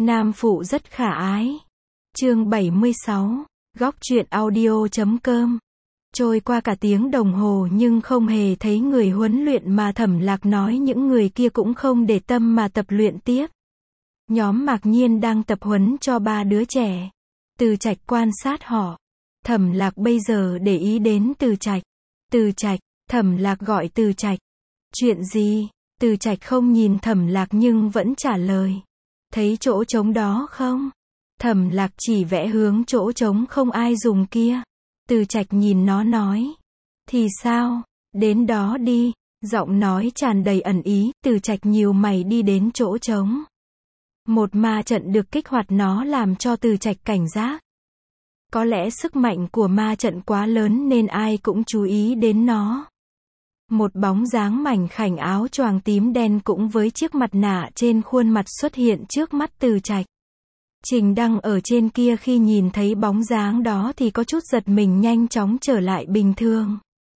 Nam phụ rất khả ái. Chương 76. Góc truyện audio.com. Trôi qua cả tiếng đồng hồ nhưng không hề thấy người huấn luyện mà Thẩm Lạc nói những người kia cũng không để tâm mà tập luyện tiếp. Nhóm Mạc Nhiên đang tập huấn cho 3 đứa trẻ. Từ Trạch quan sát họ. Thẩm Lạc bây giờ để ý đến Từ Trạch. Từ Trạch, Thẩm Lạc gọi Từ Trạch. Chuyện gì? Từ Trạch không nhìn Thẩm Lạc nhưng vẫn trả lời. Thấy chỗ trống đó không? Thẩm Lạc chỉ vẽ hướng chỗ trống không ai dùng kia. Từ Trạch nhìn nó nói. Thì sao? Đến đó đi. Giọng nói tràn đầy ẩn ý. Từ Trạch nhíu mày đi đến chỗ trống. Một ma trận được kích hoạt, nó làm cho Từ Trạch cảnh giác. Có lẽ sức mạnh của ma trận quá lớn nên ai cũng chú ý đến nó. Một bóng dáng mảnh khảnh áo choàng tím đen cũng với chiếc mặt nạ trên khuôn mặt xuất hiện trước mắt Từ Trạch. Trình Đăng ở trên kia khi nhìn thấy bóng dáng đó thì có chút giật mình, nhanh chóng trở lại bình thường.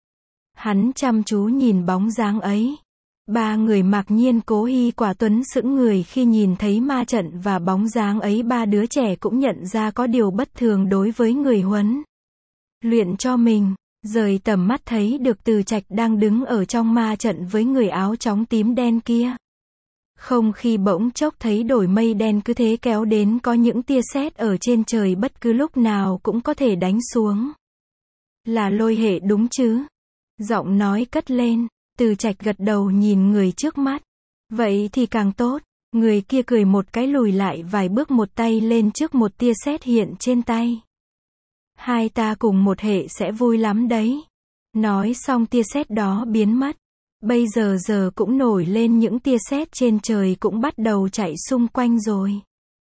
Hắn chăm chú nhìn bóng dáng ấy. 3 người Mạc Nhiên, Cố Hy, Quả Tuấn sững người khi nhìn thấy ma trận và bóng dáng ấy. 3 đứa trẻ cũng nhận ra có điều bất thường đối với người huấn luyện cho mình. Rời tầm mắt thấy được Từ Trạch đang đứng ở trong ma trận với người áo chóng tím đen kia. Không khí bỗng chốc thấy đổi, mây đen cứ thế kéo đến, có những tia sét ở trên trời bất cứ lúc nào cũng có thể đánh xuống. Là lôi hệ đúng chứ? Giọng nói cất lên. Từ Trạch gật đầu nhìn người trước mắt. Vậy thì càng tốt. Người kia cười một cái lùi lại vài bước, một tay lên trước, một tia sét hiện trên tay. Hai ta cùng một hệ sẽ vui lắm đấy. Nói xong tia sét đó biến mất. Bây giờ cũng nổi lên những tia sét trên trời cũng bắt đầu chạy xung quanh rồi.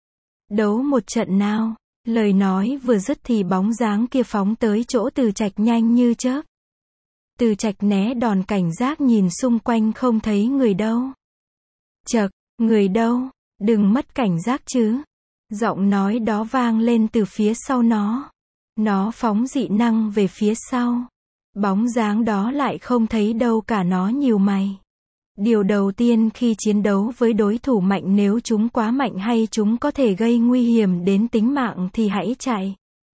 Đấu một trận nào. Lời nói vừa dứt thì bóng dáng kia phóng tới chỗ Từ Trạch nhanh như chớp. Từ Trạch né đòn cảnh giác, nhìn xung quanh không thấy người đâu. Chậc, người đâu? Đừng mất cảnh giác chứ. Giọng nói đó vang lên từ phía sau nó. Nó phóng dị năng về phía sau. Bóng dáng đó lại không thấy đâu cả, nó nhíu mày. Điều đầu tiên khi chiến đấu với đối thủ mạnh, nếu chúng quá mạnh hay chúng có thể gây nguy hiểm đến tính mạng thì hãy chạy.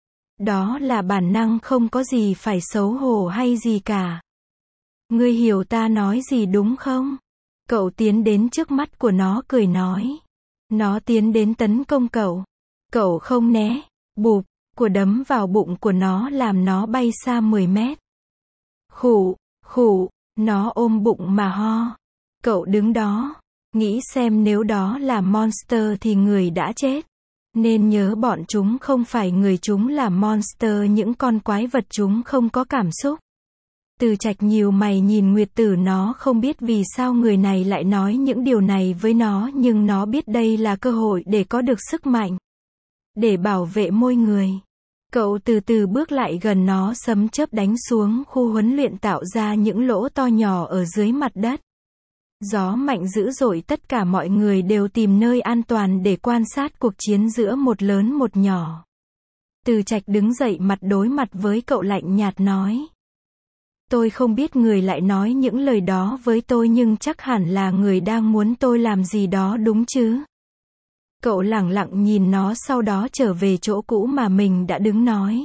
Đó là bản năng, không có gì phải xấu hổ hay gì cả. Ngươi hiểu ta nói gì đúng không? Cậu tiến đến trước mắt của nó cười nói. Nó tiến đến tấn công cậu. Cậu không né. Bụp, của đấm vào bụng của nó làm nó bay xa 10 mét. Khụ, khụ, nó ôm bụng mà ho. Cậu đứng đó, nghĩ xem nếu đó là monster thì người đã chết. Nên nhớ bọn chúng không phải người, chúng là monster, những con quái vật, chúng không có cảm xúc. Từ Trạch nhíu mày nhìn Nguyệt Tử, nó không biết vì sao người này lại nói những điều này với nó, nhưng nó biết đây là cơ hội để có được sức mạnh. Để bảo vệ môi người. Cậu từ từ bước lại gần nó, sấm chớp đánh xuống khu huấn luyện tạo ra những lỗ to nhỏ ở dưới mặt đất. Gió mạnh dữ dội, tất cả mọi người đều tìm nơi an toàn để quan sát cuộc chiến giữa một lớn một nhỏ. Từ Trạch đứng dậy, mặt đối mặt với cậu, lạnh nhạt nói. Tôi không biết người lại nói những lời đó với tôi, nhưng chắc hẳn là người đang muốn tôi làm gì đó đúng chứ? Cậu lẳng lặng nhìn nó, sau đó trở về chỗ cũ mà mình đã đứng, nói.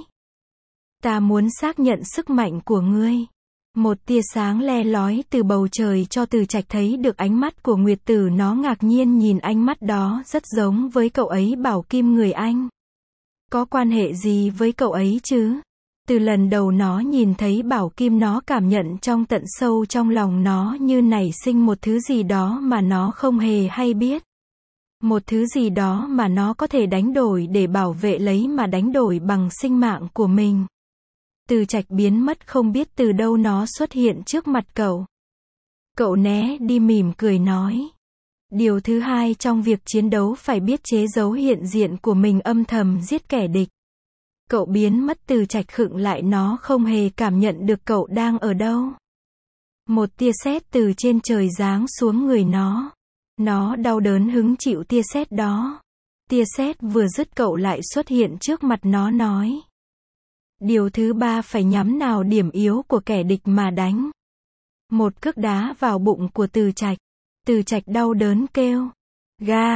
Ta muốn xác nhận sức mạnh của ngươi. Một tia sáng le lói từ bầu trời cho Từ Trạch thấy được ánh mắt của Nguyệt Tử, nó ngạc nhiên nhìn ánh mắt đó, rất giống với cậu ấy, bảo kim người Anh. Có quan hệ gì với cậu ấy chứ? Từ lần đầu nó nhìn thấy bảo kim, nó cảm nhận trong tận sâu trong lòng nó như nảy sinh một thứ gì đó mà nó không hề hay biết. Một thứ gì đó mà nó có thể đánh đổi để bảo vệ lấy, mà đánh đổi bằng sinh mạng của mình. Từ Trạch biến mất, không biết từ đâu nó xuất hiện trước mặt cậu. Cậu né đi, mỉm cười nói. Điều thứ hai trong việc chiến đấu phải biết chế giấu hiện diện của mình, âm thầm giết kẻ địch. Cậu biến mất, Từ Trạch khựng lại, nó không hề cảm nhận được cậu đang ở đâu. Một tia sét từ trên trời giáng xuống người nó. Nó đau đớn hứng chịu tia sét đó. Tia sét vừa dứt, cậu lại xuất hiện trước mặt nó, nói. Điều thứ ba, phải nhắm nào điểm yếu của kẻ địch mà đánh. Một cước đá vào bụng của Từ Trạch. Từ Trạch đau đớn kêu. Ga.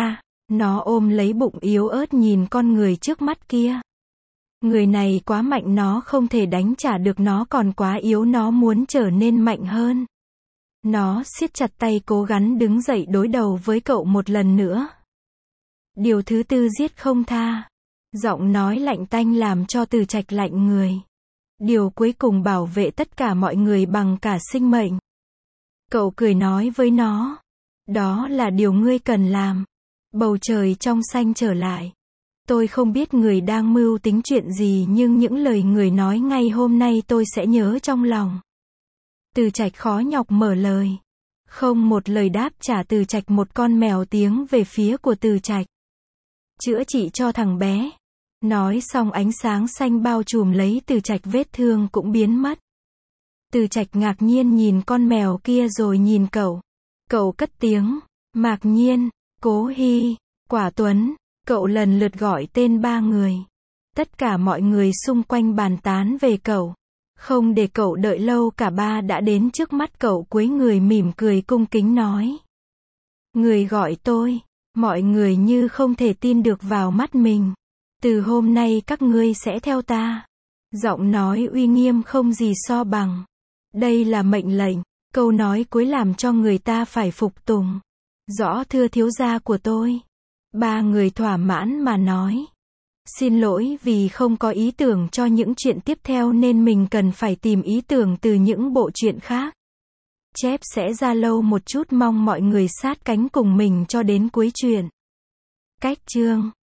Nó ôm lấy bụng yếu ớt nhìn con người trước mắt kia. Người này quá mạnh, nó không thể đánh trả được, nó còn quá yếu, nó muốn trở nên mạnh hơn. Nó siết chặt tay cố gắng đứng dậy đối đầu với cậu một lần nữa. Điều thứ tư, giết không tha. Giọng nói lạnh tanh làm cho Từ Trạch lạnh người. Điều cuối cùng, bảo vệ tất cả mọi người bằng cả sinh mệnh. Cậu cười nói với nó. Đó là điều ngươi cần làm. Bầu trời trong xanh trở lại. Tôi không biết người đang mưu tính chuyện gì, nhưng những lời người nói ngay hôm nay tôi sẽ nhớ trong lòng. Từ Trạch khó nhọc mở lời. Không một lời đáp trả Từ Trạch, một con mèo tiếng về phía của Từ Trạch. Chữa trị cho thằng bé. Nói xong ánh sáng xanh bao trùm lấy Từ Trạch, vết thương cũng biến mất. Từ Trạch ngạc nhiên nhìn con mèo kia rồi nhìn cậu. Cậu cất tiếng. Mạc Nhiên, Cố Hy, Quả Tuấn. Cậu lần lượt gọi tên ba người. Tất cả mọi người xung quanh bàn tán về cậu. Không để cậu đợi lâu, cả ba đã đến trước mắt cậu, cúi người mỉm cười cung kính nói. Người gọi tôi. Mọi người như không thể tin được vào mắt mình. Từ hôm nay các ngươi sẽ theo ta. Giọng nói uy nghiêm không gì so bằng. Đây là mệnh lệnh. Câu nói cuối làm cho người ta phải phục tùng. Rõ thưa thiếu gia của tôi. Ba người thỏa mãn mà nói. Xin lỗi vì không có ý tưởng cho những chuyện tiếp theo nên mình cần phải tìm ý tưởng từ những bộ truyện khác. Chép sẽ ra lâu một chút, mong mọi người sát cánh cùng mình cho đến cuối truyện. Cách chương